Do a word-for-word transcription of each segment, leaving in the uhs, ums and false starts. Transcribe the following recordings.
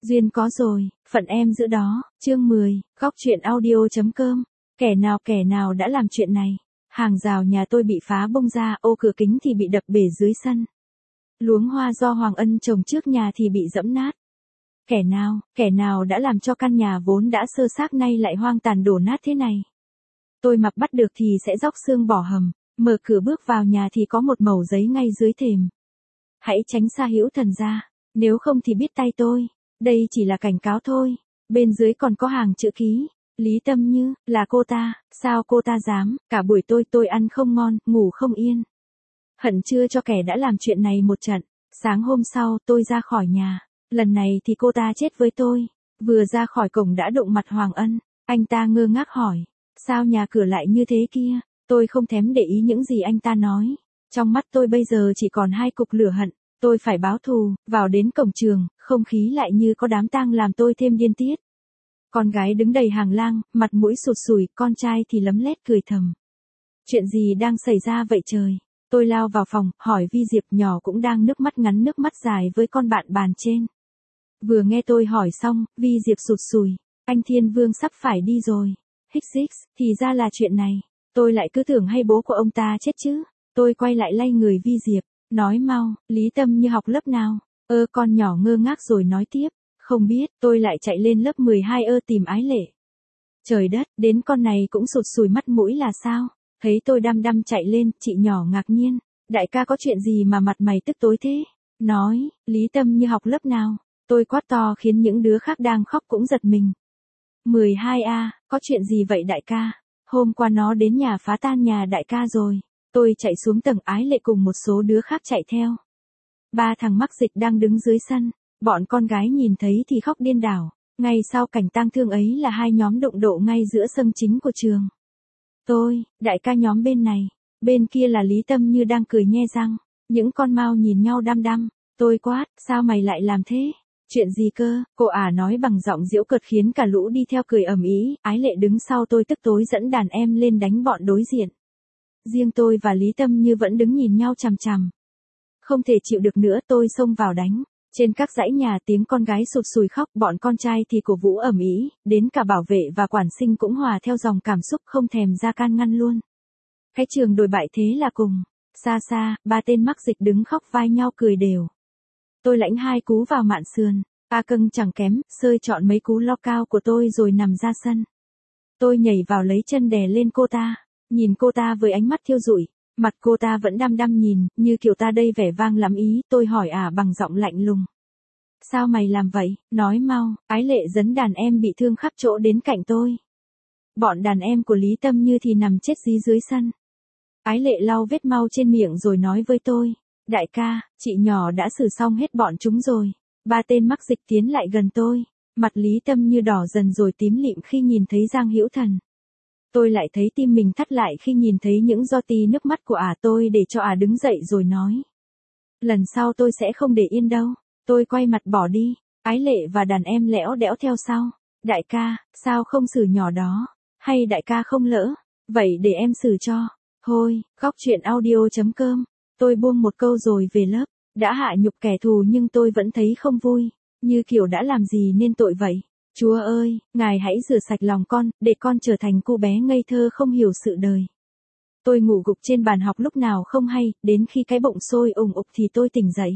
Duyên có rồi, phận em giữ đó, chương mười, góc truyện audio.com. Kẻ nào kẻ nào đã làm chuyện này? Hàng rào nhà tôi bị phá bung ra, ô cửa kính thì bị đập bể dưới sân. Luống hoa do Hoàng Ân trồng trước nhà thì bị giẫm nát. Kẻ nào, kẻ nào đã làm cho căn nhà vốn đã sơ xác nay lại hoang tàn đổ nát thế này? Tôi mặc bắt được thì sẽ róc xương bỏ hầm, mở cửa bước vào nhà thì có một mẩu giấy ngay dưới thềm. Hãy tránh xa Hữu Thần ra, nếu không thì biết tay tôi. Đây chỉ là cảnh cáo thôi. Bên dưới còn có hàng chữ ký. Lý Tâm Như, là cô ta, sao cô ta dám, cả buổi tôi tôi ăn không ngon, ngủ không yên. Hận chưa cho kẻ đã làm chuyện này một trận. Sáng hôm sau tôi ra khỏi nhà. Lần này thì cô ta chết với tôi. Vừa ra khỏi cổng đã đụng mặt Hoàng Ân. Anh ta ngơ ngác hỏi. Sao nhà cửa lại như thế kia? Tôi không thèm để ý những gì anh ta nói. Trong mắt tôi bây giờ chỉ còn hai cục lửa hận. Tôi phải báo thù. Vào đến cổng trường, không khí lại như có đám tang làm tôi thêm điên tiết. Con gái đứng đầy hàng lang, mặt mũi sụt sùi, con trai thì lấm lét cười thầm. Chuyện gì đang xảy ra vậy trời? Tôi lao vào phòng, hỏi Vi Diệp nhỏ cũng đang nước mắt ngắn nước mắt dài với con bạn bàn trên. Vừa nghe tôi hỏi xong, Vi Diệp sụt sùi. Anh Thiên Vương sắp phải đi rồi. Hích xích, thì ra là chuyện này. Tôi lại cứ tưởng hay bố của ông ta chết chứ. Tôi quay lại lay người Vi Diệp. Nói mau, Lý Tâm Như học lớp nào? Ơ con nhỏ ngơ ngác rồi nói tiếp. Không biết, tôi lại chạy lên lớp mười hai ơ tìm Ái Lệ. Trời đất, đến con này cũng sụt sùi mắt mũi là sao? Thấy tôi đăm đăm chạy lên, chị nhỏ ngạc nhiên. Đại ca có chuyện gì mà mặt mày tức tối thế? Nói, Lý Tâm Như học lớp nào? Tôi quát to khiến những đứa khác đang khóc cũng giật mình. mười hai A, có chuyện gì vậy đại ca? Hôm qua nó đến nhà phá tan nhà đại ca rồi. Tôi chạy xuống tầng, Ái Lệ cùng một số đứa khác chạy theo. Ba thằng mắc dịch đang đứng dưới sân. Bọn con gái nhìn thấy thì khóc điên đảo. Ngay sau cảnh tang thương ấy là hai nhóm đụng độ ngay giữa sân chính của trường. Tôi, đại ca nhóm bên này. Bên kia là Lý Tâm Như đang cười nhe răng. Những con mau nhìn nhau đăm đăm. Tôi quát, sao mày lại làm thế? Chuyện gì cơ? Cô ả nói bằng giọng giễu cợt khiến cả lũ đi theo cười ầm ĩ. Ái Lệ đứng sau tôi tức tối dẫn đàn em lên đánh bọn đối diện. Riêng tôi và Lý Tâm Như vẫn đứng nhìn nhau chằm chằm. Không thể chịu được nữa tôi xông vào đánh. Trên các dãy nhà tiếng con gái sụt sùi khóc, bọn con trai thì cổ vũ ầm ĩ, đến cả bảo vệ và quản sinh cũng hòa theo dòng cảm xúc không thèm ra can ngăn luôn. Cái trường đồi bại thế là cùng. Xa xa, ba tên mắc dịch đứng khóc vai nhau cười đều. Tôi lãnh hai cú vào mạn sườn. A Cưng chẳng kém, sơi chọn mấy cú lo cao của tôi rồi nằm ra sân. Tôi nhảy vào lấy chân đè lên cô ta. Nhìn cô ta với ánh mắt thiêu rụi. Mặt cô ta vẫn đăm đăm nhìn, như kiểu ta đây vẻ vang lắm ý, tôi hỏi ả à bằng giọng lạnh lùng. Sao mày làm vậy, nói mau. Ái Lệ dẫn đàn em bị thương khắp chỗ đến cạnh tôi. Bọn đàn em của Lý Tâm Như thì nằm chết dí dưới sân. Ái Lệ lau vết mau trên miệng rồi nói với tôi. Đại ca, chị nhỏ đã xử xong hết bọn chúng rồi. Ba tên mắc dịch tiến lại gần tôi. Mặt Lý Tâm Như đỏ dần rồi tím lịm khi nhìn thấy Giang Hữu Thần. Tôi lại thấy tim mình thắt lại khi nhìn thấy những giọt tí nước mắt của ả à. Tôi để cho ả à đứng dậy rồi nói. Lần sau tôi sẽ không để yên đâu. Tôi quay mặt bỏ đi. Ái Lệ và đàn em lẽo đẽo theo sau. Đại ca, sao không xử nhỏ đó? Hay đại ca không lỡ? Vậy để em xử cho. Thôi, góc truyện audio.com. Tôi buông một câu rồi về lớp. Đã hạ nhục kẻ thù nhưng tôi vẫn thấy không vui. Như kiểu đã làm gì nên tội vậy. Chúa ơi, Ngài hãy rửa sạch lòng con, để con trở thành cô bé ngây thơ không hiểu sự đời. Tôi ngủ gục trên bàn học lúc nào không hay, đến khi cái bụng sôi ùng ục thì tôi tỉnh dậy.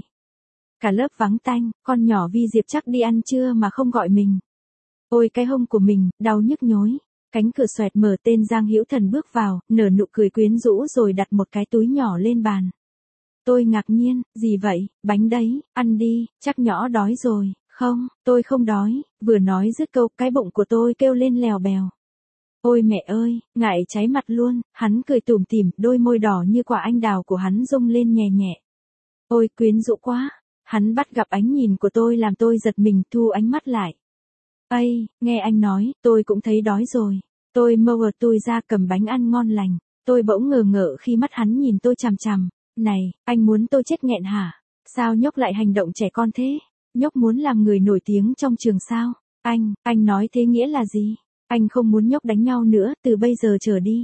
Cả lớp vắng tanh, con nhỏ Vi Diệp chắc đi ăn trưa mà không gọi mình. Ôi cái hông của mình, đau nhức nhối. Cánh cửa xoẹt mở, tên Giang Hữu Thần bước vào, nở nụ cười quyến rũ rồi đặt một cái túi nhỏ lên bàn. Tôi ngạc nhiên, gì vậy, bánh đấy, ăn đi, chắc nhỏ đói rồi. Không, tôi không đói, vừa nói dứt câu, cái bụng của tôi kêu lên lèo bèo. Ôi mẹ ơi, ngại cháy mặt luôn, hắn cười tủm tỉm, đôi môi đỏ như quả anh đào của hắn rung lên nhẹ nhẹ. Ôi quyến rũ quá, hắn bắt gặp ánh nhìn của tôi làm tôi giật mình thu ánh mắt lại. Ây, nghe anh nói, tôi cũng thấy đói rồi. Tôi mơ tôi ra cầm bánh ăn ngon lành, tôi bỗng ngờ ngợ khi mắt hắn nhìn tôi chằm chằm. Này, anh muốn tôi chết nghẹn hả? Sao nhóc lại hành động trẻ con thế? Nhóc muốn làm người nổi tiếng trong trường sao? Anh, anh nói thế nghĩa là gì? Anh không muốn nhóc đánh nhau nữa, từ bây giờ trở đi.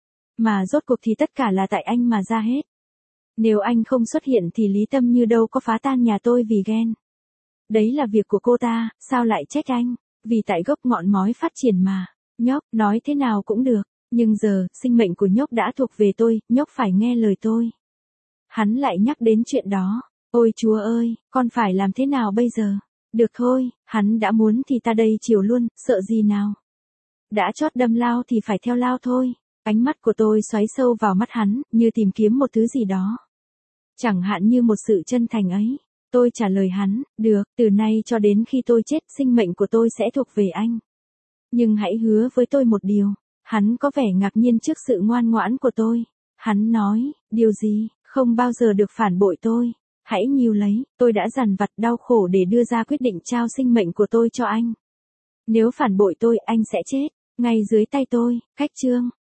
Mà rốt cuộc thì tất cả là tại anh mà ra hết. Nếu anh không xuất hiện thì Lý Tâm Như đâu có phá tan nhà tôi vì ghen. Đấy là việc của cô ta, sao lại trách anh? Vì tại gốc ngọn mối phát triển mà. Nhóc, nói thế nào cũng được. Nhưng giờ, sinh mệnh của nhóc đã thuộc về tôi, nhóc phải nghe lời tôi. Hắn lại nhắc đến chuyện đó. Ôi Chúa ơi, con phải làm thế nào bây giờ? Được thôi, hắn đã muốn thì ta đây chiều luôn, sợ gì nào? Đã chót đâm lao thì phải theo lao thôi. Ánh mắt của tôi xoáy sâu vào mắt hắn, như tìm kiếm một thứ gì đó. Chẳng hạn như một sự chân thành ấy. Tôi trả lời hắn, được, từ nay cho đến khi tôi chết, sinh mệnh của tôi sẽ thuộc về anh. Nhưng hãy hứa với tôi một điều. Hắn có vẻ ngạc nhiên trước sự ngoan ngoãn của tôi. Hắn nói, điều gì, không bao giờ được phản bội tôi. Hãy níu lấy, tôi đã dằn vặt đau khổ để đưa ra quyết định trao sinh mệnh của tôi cho anh. Nếu phản bội tôi, anh sẽ chết, ngay dưới tay tôi. Cách chương